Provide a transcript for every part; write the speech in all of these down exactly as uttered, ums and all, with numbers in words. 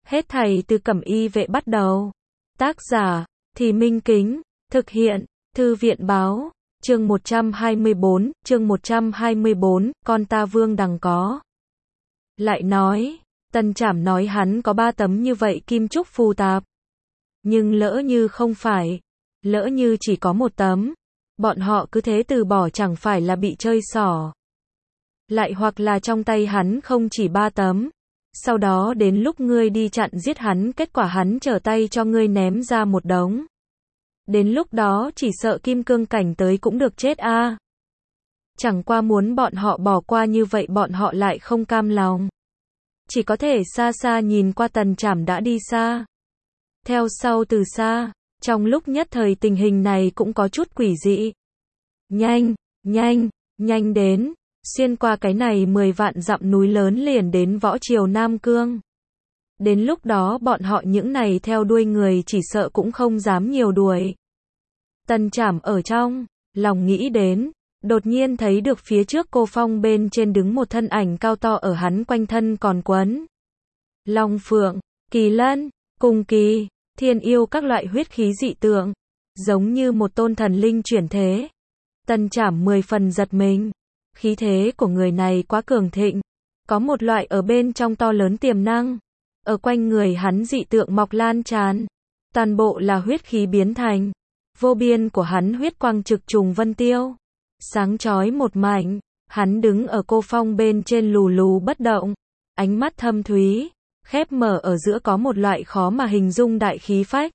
Hết thảy từ Cẩm Y vệ bắt đầu. Tác giả, Thì Minh Kính, thực hiện, Thư viện báo, chương một trăm hai mươi bốn, chương một trăm hai mươi bốn, con ta Vương Đằng có. Lại nói, Tần Trảm nói hắn có ba tấm như vậy kim trúc phù tạp. Nhưng lỡ như không phải, lỡ như chỉ có một tấm, bọn họ cứ thế từ bỏ chẳng phải là bị chơi xỏ. Lại hoặc là trong tay hắn không chỉ ba tấm, sau đó đến lúc ngươi đi chặn giết hắn, kết quả hắn trở tay cho ngươi ném ra một đống. Đến lúc đó chỉ sợ kim cương cảnh tới cũng được chết a. À. Chẳng qua muốn bọn họ bỏ qua như vậy bọn họ lại không cam lòng. Chỉ có thể xa xa nhìn qua Tần Trảm đã đi xa. Theo sau từ xa, trong lúc nhất thời tình hình này cũng có chút quỷ dị. Nhanh, nhanh, nhanh đến, xuyên qua cái này mười vạn dặm núi lớn liền đến võ triều Nam Cương. Đến lúc đó bọn họ những này theo đuôi người chỉ sợ cũng không dám nhiều đuổi. Tần Trảm ở trong lòng nghĩ đến, đột nhiên thấy được phía trước cô phong bên trên đứng một thân ảnh cao to, ở hắn quanh thân còn quấn long phượng, kỳ lân, cùng kỳ, thiên yêu các loại huyết khí dị tượng, giống như một tôn thần linh chuyển thế. Tần Trảm mười phần giật mình, khí thế của người này quá cường thịnh, có một loại ở bên trong to lớn tiềm năng. Ở quanh người hắn dị tượng mọc lan tràn, toàn bộ là huyết khí biến thành, vô biên của hắn huyết quang trực trùng vân tiêu, sáng chói một mảnh. Hắn đứng ở cô phong bên trên lù lù bất động, ánh mắt thâm thúy, khép mở ở giữa có một loại khó mà hình dung đại khí phách.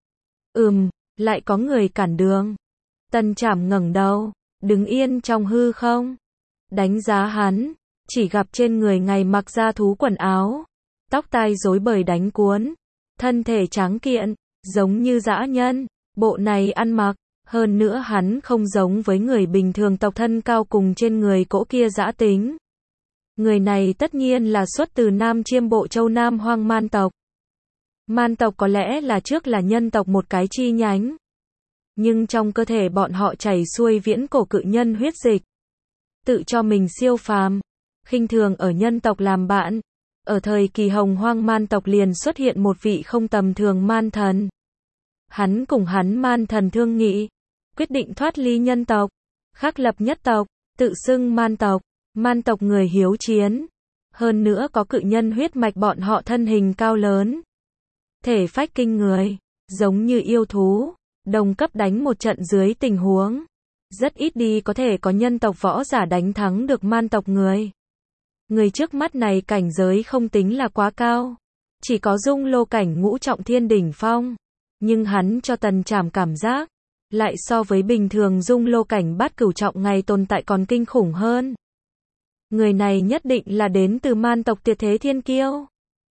Ừm, lại có người cản đường. Tần Trảm ngẩng đầu, đứng yên trong hư không, đánh giá hắn, chỉ gặp trên người ngày mặc da thú quần áo, tóc tai rối bời đánh cuốn, thân thể tráng kiện, giống như dã nhân. Bộ này ăn mặc, hơn nữa hắn không giống với người bình thường tộc thân cao cùng trên người cỗ kia dã tính. Người này tất nhiên là xuất từ Nam Chiêm Bộ Châu Nam Hoang Man tộc. Man tộc có lẽ là trước là nhân tộc một cái chi nhánh. Nhưng trong cơ thể bọn họ chảy xuôi viễn cổ cự nhân huyết dịch. Tự cho mình siêu phàm, khinh thường ở nhân tộc làm bạn. Ở thời kỳ hồng hoang man tộc liền xuất hiện một vị không tầm thường man thần. Hắn cùng hắn man thần thương nghị, quyết định thoát ly nhân tộc, khắc lập nhất tộc, tự xưng man tộc. Man tộc người hiếu chiến, hơn nữa có cự nhân huyết mạch, bọn họ thân hình cao lớn, thể phách kinh người, giống như yêu thú, đồng cấp đánh một trận dưới tình huống, rất ít đi có thể có nhân tộc võ giả đánh thắng được man tộc người. Người trước mắt này cảnh giới không tính là quá cao, chỉ có dung lô cảnh ngũ trọng thiên đỉnh phong, nhưng hắn cho Tần Trảm cảm giác, lại so với bình thường dung lô cảnh bát cửu trọng ngày tồn tại còn kinh khủng hơn. Người này nhất định là đến từ man tộc tuyệt thế thiên kiêu.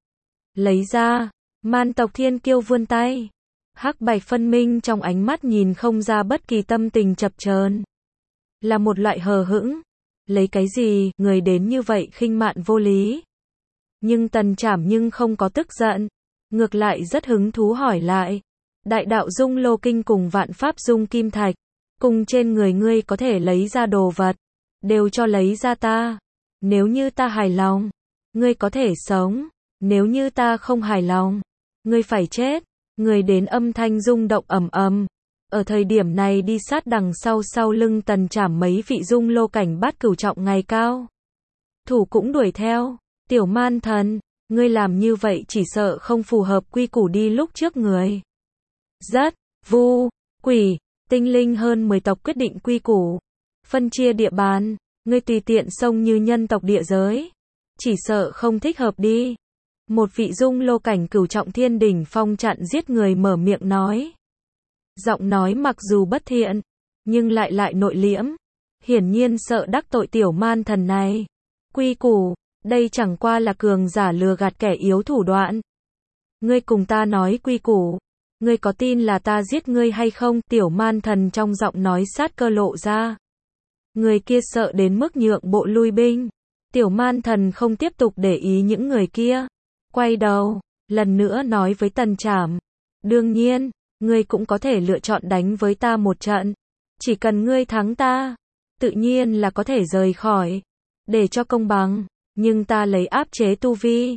Lấy ra, man tộc thiên kiêu vươn tay, hắc bạch phân minh trong ánh mắt nhìn không ra bất kỳ tâm tình chập chờn, là một loại hờ hững. Lấy cái gì, người đến như vậy khinh mạn vô lý. Nhưng Tần Trảm nhưng không có tức giận, ngược lại rất hứng thú hỏi lại. Đại đạo dung lô kinh cùng vạn pháp dung kim thạch, cùng trên người ngươi có thể lấy ra đồ vật, đều cho lấy ra ta. Nếu như ta hài lòng, ngươi có thể sống. Nếu như ta không hài lòng, ngươi phải chết. Người đến âm thanh rung động ầm ầm. Ở thời điểm này đi sát đằng sau sau lưng Tần Trảm mấy vị dung lô cảnh bát cửu trọng ngày cao. Thủ cũng đuổi theo. Tiểu man thần, ngươi làm như vậy chỉ sợ không phù hợp quy củ đi lúc trước người. Rất, vu, quỷ, tinh linh hơn mười tộc quyết định quy củ. Phân chia địa bàn, ngươi tùy tiện xông như nhân tộc địa giới. Chỉ sợ không thích hợp đi. Một vị dung lô cảnh cửu trọng thiên đỉnh phong chặn giết người mở miệng nói. Giọng nói mặc dù bất thiện, nhưng lại lại nội liễm. Hiển nhiên sợ đắc tội tiểu man thần này. Quy củ, đây chẳng qua là cường giả lừa gạt kẻ yếu thủ đoạn. Ngươi cùng ta nói quy củ. Ngươi có tin là ta giết ngươi hay không? Tiểu man thần trong giọng nói sát cơ lộ ra. Người kia sợ đến mức nhượng bộ lui binh. Tiểu man thần không tiếp tục để ý những người kia. Quay đầu, lần nữa nói với Tần Trảm. Đương nhiên, ngươi cũng có thể lựa chọn đánh với ta một trận. Chỉ cần ngươi thắng ta, tự nhiên là có thể rời khỏi. Để cho công bằng, nhưng ta lấy áp chế tu vi.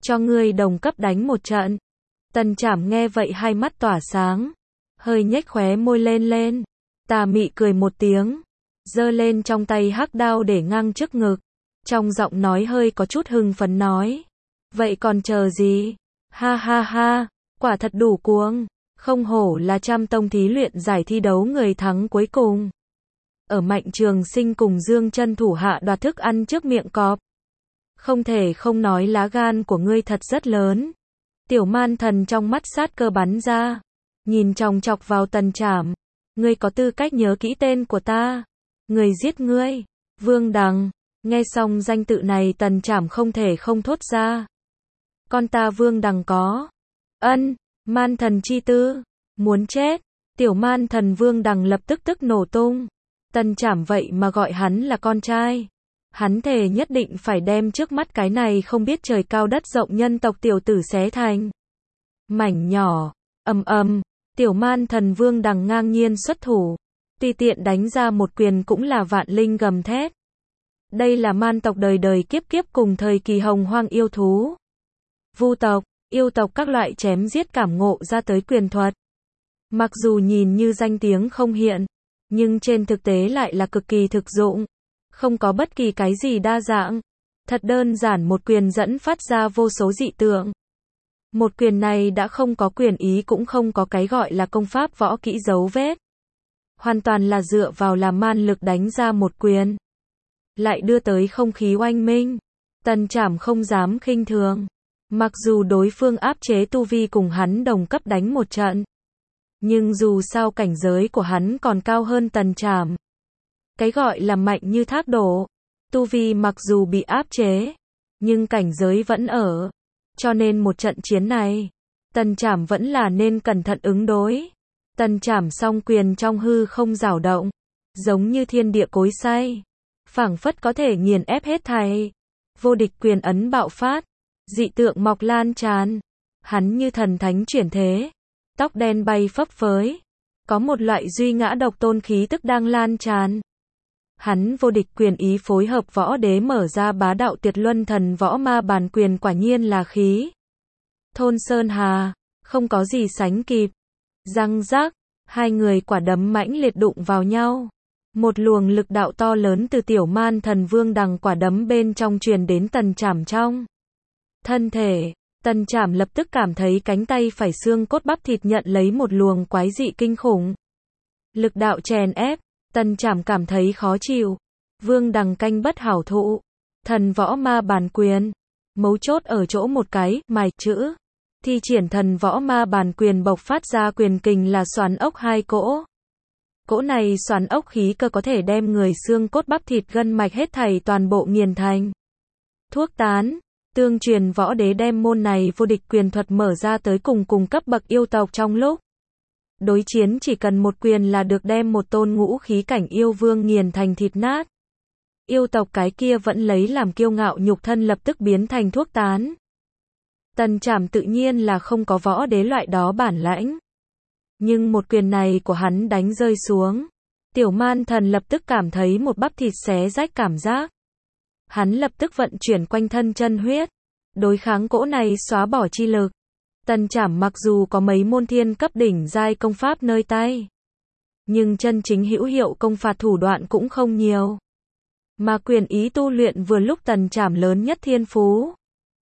cho ngươi đồng cấp đánh một trận. Tần Trảm nghe vậy hai mắt tỏa sáng, hơi nhếch khóe môi lên lên, tà mị cười một tiếng, giơ lên trong tay hắc đao để ngang trước ngực, trong giọng nói hơi có chút hưng phấn nói, vậy còn chờ gì? Ha ha ha, quả thật đủ cuồng, không hổ là trăm tông thí luyện giải thi đấu người thắng cuối cùng. Ở Mạnh Trường Sinh cùng Dương Chân thủ hạ đoạt thức ăn trước miệng cọp. Không thể không nói lá gan của ngươi thật rất lớn. Tiểu Man Thần trong mắt sát cơ bắn ra, nhìn chòng chọc vào Tần Trảm, ngươi có tư cách nhớ kỹ tên của ta? Người giết ngươi, Vương Đằng. Nghe xong danh tự này Tần Trảm không thể không thốt ra. Con ta Vương Đằng có ân, Man Thần chi tư, muốn chết. Tiểu Man Thần Vương Đằng lập tức tức nổ tung. Tần Trảm vậy mà gọi hắn là con trai. Hắn thề nhất định phải đem trước mắt cái này không biết trời cao đất rộng nhân tộc tiểu tử xé thành mảnh nhỏ. Ầm ầm, Tiểu Man Thần Vương Đằng ngang nhiên xuất thủ, tùy tiện đánh ra một quyền cũng là vạn linh gầm thét. Đây là man tộc đời đời kiếp kiếp cùng thời kỳ hồng hoang yêu thú, vu tộc, yêu tộc các loại chém giết cảm ngộ ra tới quyền thuật. Mặc dù nhìn như danh tiếng không hiện, nhưng trên thực tế lại là cực kỳ thực dụng, không có bất kỳ cái gì đa dạng. Thật đơn giản một quyền dẫn phát ra vô số dị tượng. Một quyền này đã không có quyền ý cũng không có cái gọi là công pháp võ kỹ dấu vết. Hoàn toàn là dựa vào là man lực đánh ra một quyền. Lại đưa tới không khí oanh minh. Tần Trảm không dám khinh thường. Mặc dù đối phương áp chế tu vi cùng hắn đồng cấp đánh một trận. Nhưng dù sao cảnh giới của hắn còn cao hơn Tần Trảm. Cái gọi là mạnh như thác đổ. Tu vi mặc dù bị áp chế, nhưng cảnh giới vẫn ở. Cho nên một trận chiến này, Tần Trảm vẫn là nên cẩn thận ứng đối. Tần Trảm song quyền trong hư không dao động, giống như thiên địa cối xay, phảng phất có thể nghiền ép hết thảy. Vô địch quyền ấn bạo phát, dị tượng mọc lan tràn. Hắn như thần thánh chuyển thế, tóc đen bay phấp phới, có một loại duy ngã độc tôn khí tức đang lan tràn. Hắn vô địch quyền ý phối hợp võ đế mở ra bá đạo tuyệt luân thần võ ma bàn quyền quả nhiên là khí thôn sơn hà, không có gì sánh kịp. Răng rác, hai người quả đấm mãnh liệt đụng vào nhau. Một luồng lực đạo to lớn từ Tiểu Man Thần Vương Đằng quả đấm bên trong truyền đến Tần Trảm trong thân thể. Tần Trảm lập tức cảm thấy cánh tay phải xương cốt bắp thịt nhận lấy một luồng quái dị kinh khủng. Lực đạo chèn ép, Tần Trảm cảm thấy khó chịu. Vương Đằng canh bất hảo thụ, thần võ ma bàn quyền. Mấu chốt ở chỗ một cái, mài chữ. Thi triển thần võ ma bàn quyền bộc phát ra quyền kình là xoắn ốc hai cỗ. Cỗ này xoắn ốc khí cơ có thể đem người xương cốt bắp thịt gân mạch hết thảy toàn bộ nghiền thành thuốc tán. Tương truyền võ đế đem môn này vô địch quyền thuật mở ra tới cùng cùng cấp bậc yêu tộc trong lúc đối chiến chỉ cần một quyền là được đem một tôn ngũ khí cảnh yêu vương nghiền thành thịt nát. Yêu tộc cái kia vẫn lấy làm kiêu ngạo nhục thân lập tức biến thành thuốc tán. Tần Trảm tự nhiên là không có võ đế loại đó bản lãnh. Nhưng một quyền này của hắn đánh rơi xuống. Tiểu Man Thần lập tức cảm thấy một bắp thịt xé rách cảm giác. Hắn lập tức vận chuyển quanh thân chân huyết. Đối kháng cỗ này xóa bỏ chi lực. Tần Trảm mặc dù có mấy môn thiên cấp đỉnh giai công pháp nơi tay. Nhưng chân chính hữu hiệu công phạt thủ đoạn cũng không nhiều. Mà quyền ý tu luyện vừa lúc Tần Trảm lớn nhất thiên phú.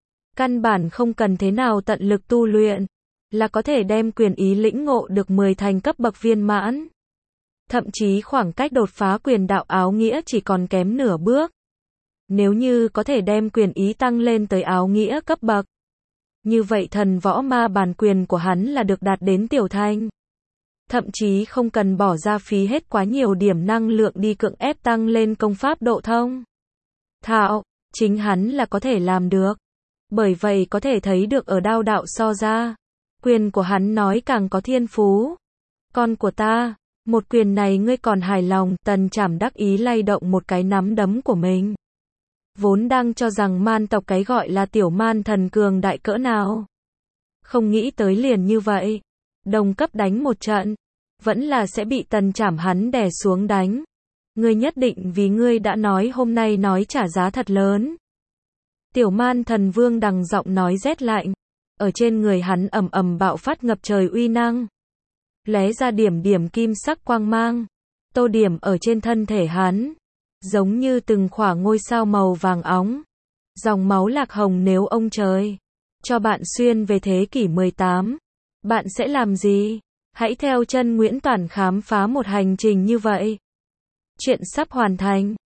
Căn bản không cần thế nào tận lực tu luyện, là có thể đem quyền ý lĩnh ngộ được mười thành cấp bậc viên mãn. Thậm chí khoảng cách đột phá quyền đạo áo nghĩa chỉ còn kém nửa bước. Nếu như có thể đem quyền ý tăng lên tới áo nghĩa cấp bậc, như vậy thần võ ma bàn quyền của hắn là được đạt đến tiểu thành. Thậm chí không cần bỏ ra phí hết quá nhiều điểm năng lượng đi cưỡng ép tăng lên công pháp độ thông. Thạo, chính hắn là có thể làm được. Bởi vậy có thể thấy được ở đao đạo so ra, quyền của hắn nói càng có thiên phú. Con của ta, một quyền này ngươi còn hài lòng? Tần Trảm đắc ý lay động một cái nắm đấm của mình. Vốn đang cho rằng man tộc cái gọi là Tiểu Man Thần cường đại cỡ nào. Không nghĩ tới liền như vậy. Đồng cấp đánh một trận, vẫn là sẽ bị Tần Trảm hắn đè xuống đánh. Ngươi nhất định vì ngươi đã nói hôm nay nói trả giá thật lớn. Tiểu man thần vương đằng giọng nói rét lạnh. Ở trên người hắn ầm ầm bạo phát ngập trời uy năng. Lóe ra điểm điểm kim sắc quang mang. Tô điểm ở trên thân thể hắn. Giống như từng khỏa ngôi sao màu vàng óng. Dòng máu lạc hồng nếu ông trời cho bạn xuyên về thế kỷ mười tám. Bạn sẽ làm gì? Hãy theo chân Nguyễn Toản khám phá một hành trình như vậy. Chuyện sắp hoàn thành.